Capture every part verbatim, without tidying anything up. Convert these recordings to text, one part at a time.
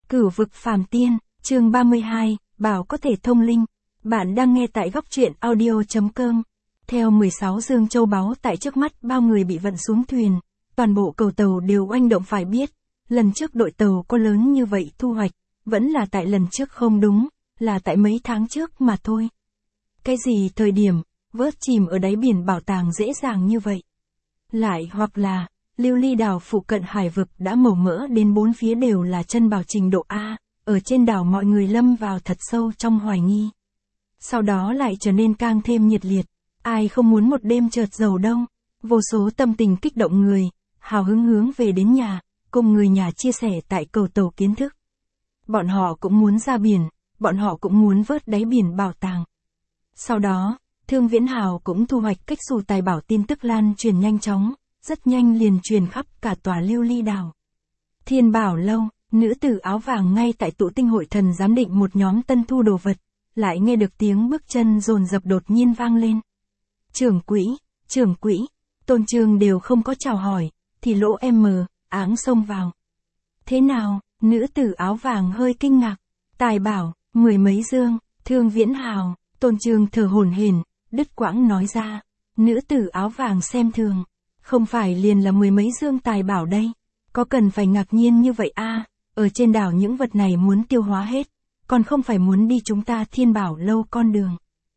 Cửu vực phàm tiên, chương ba mươi hai, bảo có thể thông linh. Bạn đang nghe tại góc truyện audio.com. Theo mười sáu dương châu báu tại trước mắt bao người bị vận xuống thuyền, toàn bộ cầu tàu đều oanh động phải biết. Lần trước đội tàu có lớn như vậy thu hoạch, vẫn là tại lần trước không đúng, là tại mấy tháng trước mà thôi. Cái gì thời điểm, vớt chìm ở đáy biển bảo tàng dễ dàng như vậy? Lại hoặc là, lưu ly đảo phụ cận hải vực đã màu mỡ đến bốn phía đều là chân bảo trình độ A, ở trên đảo mọi người lâm vào thật sâu trong hoài nghi. Sau đó lại trở nên càng thêm nhiệt liệt, ai không muốn một đêm chợt giàu đông, vô số tâm tình kích động người, hào hứng hướng về đến nhà, cùng người nhà chia sẻ tại cầu tàu kiến thức. Bọn họ cũng muốn ra biển, bọn họ cũng muốn vớt đáy biển bảo tàng. Sau đó, Thương Viễn Hào cũng thu hoạch cách xù tài bảo tin tức lan truyền nhanh chóng, rất nhanh liền truyền khắp cả tòa lưu ly đảo. Thiên Bảo Lâu, nữ tử áo vàng ngay tại tụ tinh hội thần giám định một nhóm tân thu đồ vật, lại nghe được tiếng bước chân dồn dập đột nhiên vang lên. Trưởng quỹ, trưởng quỹ, Tôn Trương đều không có chào hỏi, thì lỗ em mờ, áng xông vào. Thế nào, nữ tử áo vàng hơi kinh ngạc, tài bảo, mười mấy dương, Thương Viễn Hào, Tôn Trương thở hổn hển, đứt quãng nói ra, nữ tử áo vàng xem thường, không phải liền là mười mấy dương tài bảo đây, có cần phải ngạc nhiên như vậy a? Ở trên đảo những vật này muốn tiêu hóa hết, còn không phải muốn đi chúng ta Thiên Bảo Lâu con đường.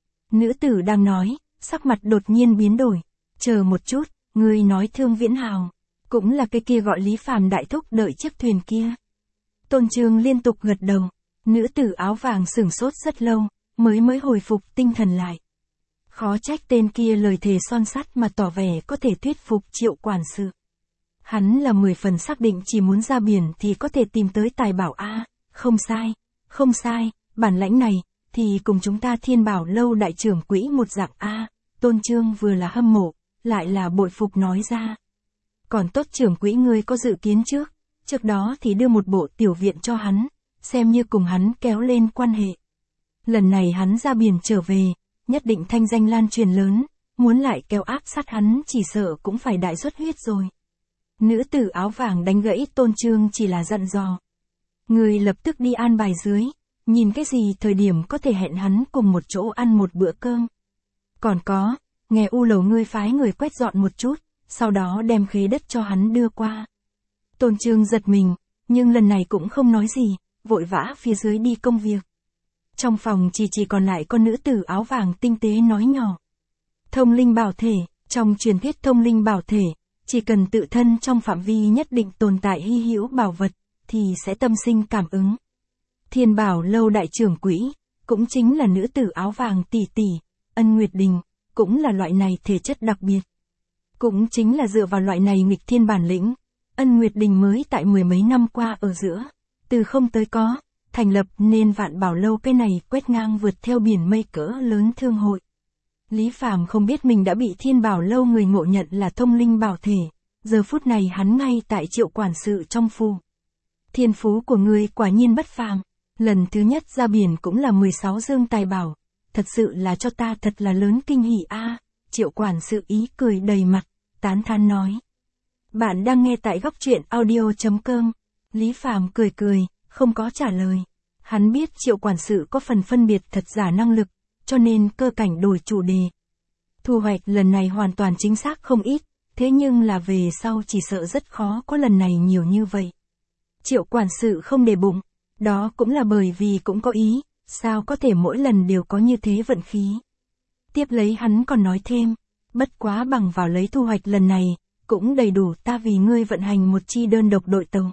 Nữ tử đang nói, sắc mặt đột nhiên biến đổi, chờ một chút, ngươi nói Thương Viễn Hào, cũng là cái kia gọi Lý Phàm đại thúc đợi chiếc thuyền kia. Tôn Trương liên tục gật đầu, nữ tử áo vàng sửng sốt rất lâu, mới mới hồi phục tinh thần lại. Khó trách tên kia lời thề son sắt mà tỏ vẻ có thể thuyết phục Triệu quản sự. Hắn là mười phần xác định chỉ muốn ra biển thì có thể tìm tới tài bảo A, không sai, không sai, bản lãnh này, thì cùng chúng ta Thiên Bảo Lâu đại trưởng quỹ một dạng A, Tôn Trương vừa là hâm mộ, lại là bội phục nói ra. Còn tốt trưởng quỹ ngươi có dự kiến trước, trước đó thì đưa một bộ tiểu viện cho hắn, xem như cùng hắn kéo lên quan hệ. Lần này hắn ra biển trở về, nhất định thanh danh lan truyền lớn, muốn lại kéo áp sát hắn chỉ sợ cũng phải đại xuất huyết rồi. Nữ tử áo vàng đánh gãy Tôn Trương chỉ là dặn dò. Người lập tức đi an bài dưới, nhìn cái gì thời điểm có thể hẹn hắn cùng một chỗ ăn một bữa cơm. Còn có, nghe u lầu ngươi phái người quét dọn một chút, sau đó đem khế đất cho hắn đưa qua. Tôn Trương giật mình, nhưng lần này cũng không nói gì, vội vã phía dưới đi công việc. Trong phòng chỉ chỉ còn lại con nữ tử áo vàng tinh tế nói nhỏ. Thông linh bảo thể, trong truyền thuyết thông linh bảo thể, chỉ cần tự thân trong phạm vi nhất định tồn tại hy hữu bảo vật, thì sẽ tâm sinh cảm ứng. Thiên Bảo Lâu đại trưởng quỹ, cũng chính là nữ tử áo vàng tỷ tỷ, Ân Nguyệt Đình, cũng là loại này thể chất đặc biệt. Cũng chính là dựa vào loại này nghịch thiên bản lĩnh, Ân Nguyệt Đình mới tại mười mấy năm qua ở giữa, từ không tới có, thành lập nên Vạn Bảo Lâu cái này quét ngang vượt theo biển mây cỡ lớn thương hội. Lý Phàm không biết mình đã bị Thiên Bảo Lâu người ngộ nhận là thông linh bảo thể, giờ phút này hắn ngay tại Triệu quản sự trong phủ. Thiên phú của ngươi quả nhiên bất phàm, lần thứ nhất ra biển cũng là mười sáu dương tài bảo, thật sự là cho ta thật là lớn kinh hỉ a. Triệu quản sự ý cười đầy mặt, tán thán nói. Bạn đang nghe tại góc truyện audio.com. Lý Phàm cười cười, không có trả lời. Hắn biết Triệu quản sự có phần phân biệt thật giả năng lực, cho nên cơ cảnh đổi chủ đề. Thu hoạch lần này hoàn toàn chính xác không ít, thế nhưng là về sau chỉ sợ rất khó có lần này nhiều như vậy. Triệu quản sự không để bụng, đó cũng là bởi vì cũng có ý, sao có thể mỗi lần đều có như thế vận khí. Tiếp lấy hắn còn nói thêm, bất quá bằng vào lấy thu hoạch lần này, cũng đầy đủ ta vì ngươi vận hành một chi đơn độc đội tàu.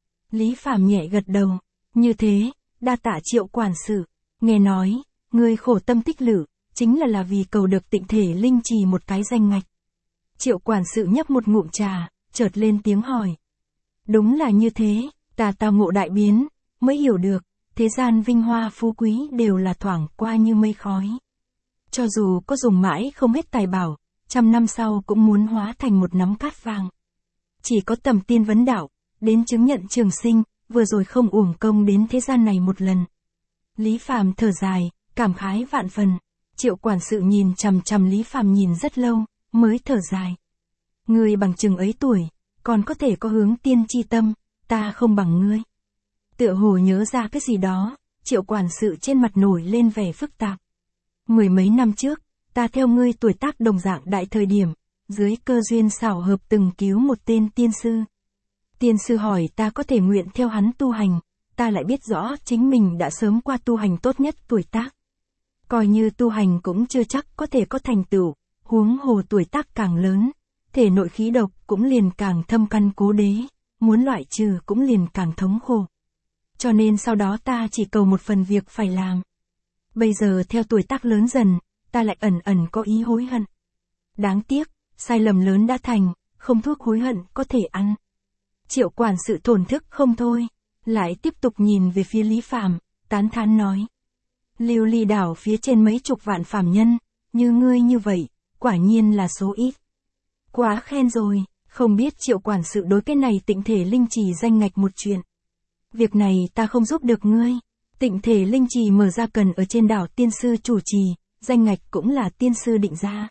Lý Phàm nhẹ gật đầu, như thế, đa tạ Triệu quản sự, nghe nói, ngươi khổ tâm tích lự, chính là là vì cầu được tịnh thể linh trì một cái danh ngạch. Triệu quản sự nhấp một ngụm trà, chợt lên tiếng hỏi. Đúng là như thế, ta tao ngộ đại biến, mới hiểu được, thế gian vinh hoa phú quý đều là thoảng qua như mây khói. Cho dù có dùng mãi không hết tài bảo, trăm năm sau cũng muốn hóa thành một nắm cát vàng. Chỉ có tầm tiên vấn đạo, đến chứng nhận trường sinh, vừa rồi không uổng công đến thế gian này một lần. Lý Phàm thở dài, cảm khái vạn phần. Triệu quản sự nhìn chằm chằm Lý Phàm nhìn rất lâu, mới thở dài. Ngươi bằng chừng ấy tuổi, còn có thể có hướng tiên chi tâm, ta không bằng ngươi. Tựa hồ nhớ ra cái gì đó, Triệu quản sự trên mặt nổi lên vẻ phức tạp. Mười mấy năm trước, ta theo ngươi tuổi tác đồng dạng đại thời điểm, dưới cơ duyên xảo hợp từng cứu một tên tiên sư. Tiên sư hỏi ta có thể nguyện theo hắn tu hành, ta lại biết rõ chính mình đã sớm qua tu hành tốt nhất tuổi tác. Coi như tu hành cũng chưa chắc có thể có thành tựu, huống hồ tuổi tác càng lớn, thể nội khí độc cũng liền càng thâm căn cố đế, muốn loại trừ cũng liền càng thống khổ. Cho nên sau đó ta chỉ cầu một phần việc phải làm. Bây giờ theo tuổi tác lớn dần, ta lại ẩn ẩn có ý hối hận. Đáng tiếc, sai lầm lớn đã thành, không thuốc hối hận có thể ăn. Triệu quản sự thổn thức không thôi, lại tiếp tục nhìn về phía Lý Phàm, tán thán nói. Lưu Ly đảo phía trên mấy chục vạn phàm nhân, như ngươi như vậy, quả nhiên là số ít. Quá khen rồi, không biết Triệu quản sự đối cái này Tịnh Thể Linh Trì danh ngạch một chuyện. Việc này ta không giúp được ngươi. Tịnh Thể Linh Trì mở ra cần ở trên đảo tiên sư chủ trì, danh ngạch cũng là tiên sư định ra.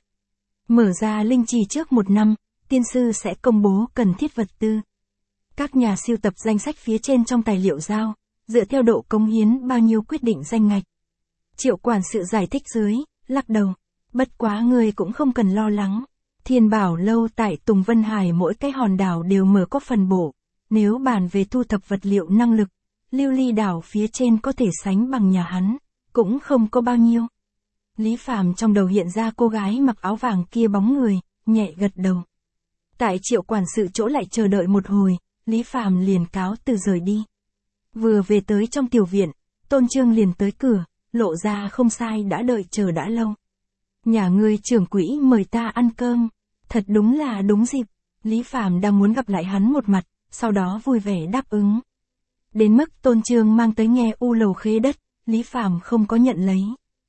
Mở ra linh trì trước một năm, tiên sư sẽ công bố cần thiết vật tư. Các nhà siêu tập danh sách phía trên trong tài liệu giao, dựa theo độ cống hiến bao nhiêu quyết định danh ngạch. Triệu quản sự giải thích dưới, lắc đầu. Bất quá ngươi cũng không cần lo lắng. Thiên Bảo Lâu tại Tùng Vân Hải mỗi cái hòn đảo đều mở có phần bổ. Nếu bàn về thu thập vật liệu năng lực, Lưu Ly đảo phía trên có thể sánh bằng nhà hắn, cũng không có bao nhiêu. Lý Phàm trong đầu hiện ra cô gái mặc áo vàng kia bóng người, nhẹ gật đầu. Tại Triệu quản sự chỗ lại chờ đợi một hồi, Lý Phàm liền cáo từ rời đi. Vừa về tới trong tiểu viện, Tôn Trương liền tới cửa, lộ ra không sai đã đợi chờ đã lâu. Nhà ngươi trưởng quỹ mời ta ăn cơm, thật đúng là đúng dịp. Lý Phàm đang muốn gặp lại hắn một mặt, sau đó vui vẻ đáp ứng. Đến mức Tôn Trương mang tới nghe u lầu khế đất, Lý Phàm không có nhận lấy.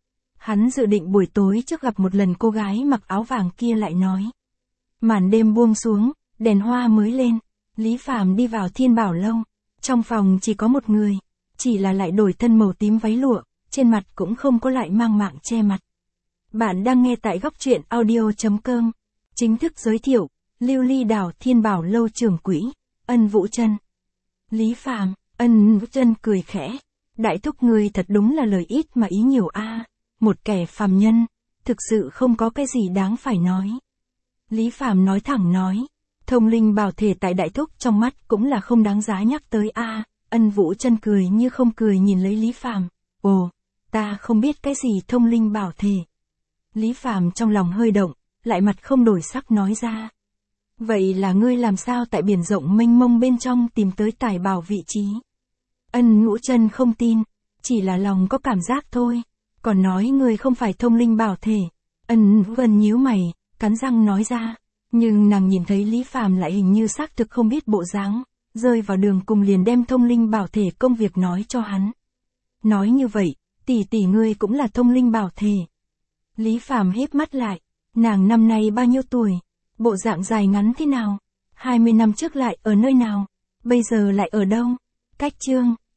Hắn dự định buổi tối trước gặp một lần cô gái mặc áo vàng kia lại nói. Màn đêm buông xuống, đèn hoa mới lên, Lý Phàm đi vào Thiên Bảo Lâu. Trong phòng chỉ có một người, chỉ là lại đổi thân màu tím váy lụa, trên mặt cũng không có lại mang mạng che mặt. Bạn đang nghe tại góc truyện audio chấm com. Chính thức giới thiệu, Lưu Ly đảo Thiên Bảo Lâu trưởng quỹ, Ân Vũ Trân. Lý Phàm, Ân Vũ Trân cười khẽ. Đại thúc ngươi thật đúng là lời ít mà ý nhiều a. Một kẻ phàm nhân, thực sự không có cái gì đáng phải nói. Lý Phàm nói thẳng nói, thông linh bảo thể tại đại thúc trong mắt cũng là không đáng giá nhắc tới a. Ân Vũ Trân cười như không cười nhìn lấy Lý Phàm. Ồ, ta không biết cái gì thông linh bảo thể. Lý Phàm trong lòng hơi động, lại mặt không đổi sắc nói ra. Vậy là ngươi làm sao tại biển rộng mênh mông bên trong tìm tới tài bảo vị trí? Ân Vũ Trân không tin, chỉ là lòng có cảm giác thôi. Còn nói ngươi không phải thông linh bảo thể. Ân Vũ Trân nhíu mày, cắn răng nói ra. Nhưng nàng nhìn thấy Lý Phàm lại hình như xác thực không biết bộ dáng, rơi vào đường cùng liền đem thông linh bảo thể công việc nói cho hắn. Nói như vậy, tỷ tỷ ngươi cũng là thông linh bảo thể. Lý Phàm híp mắt lại, nàng năm nay bao nhiêu tuổi? Bộ dạng dài ngắn thế nào? hai mươi năm trước lại ở nơi nào? Bây giờ lại ở đâu? Cách chương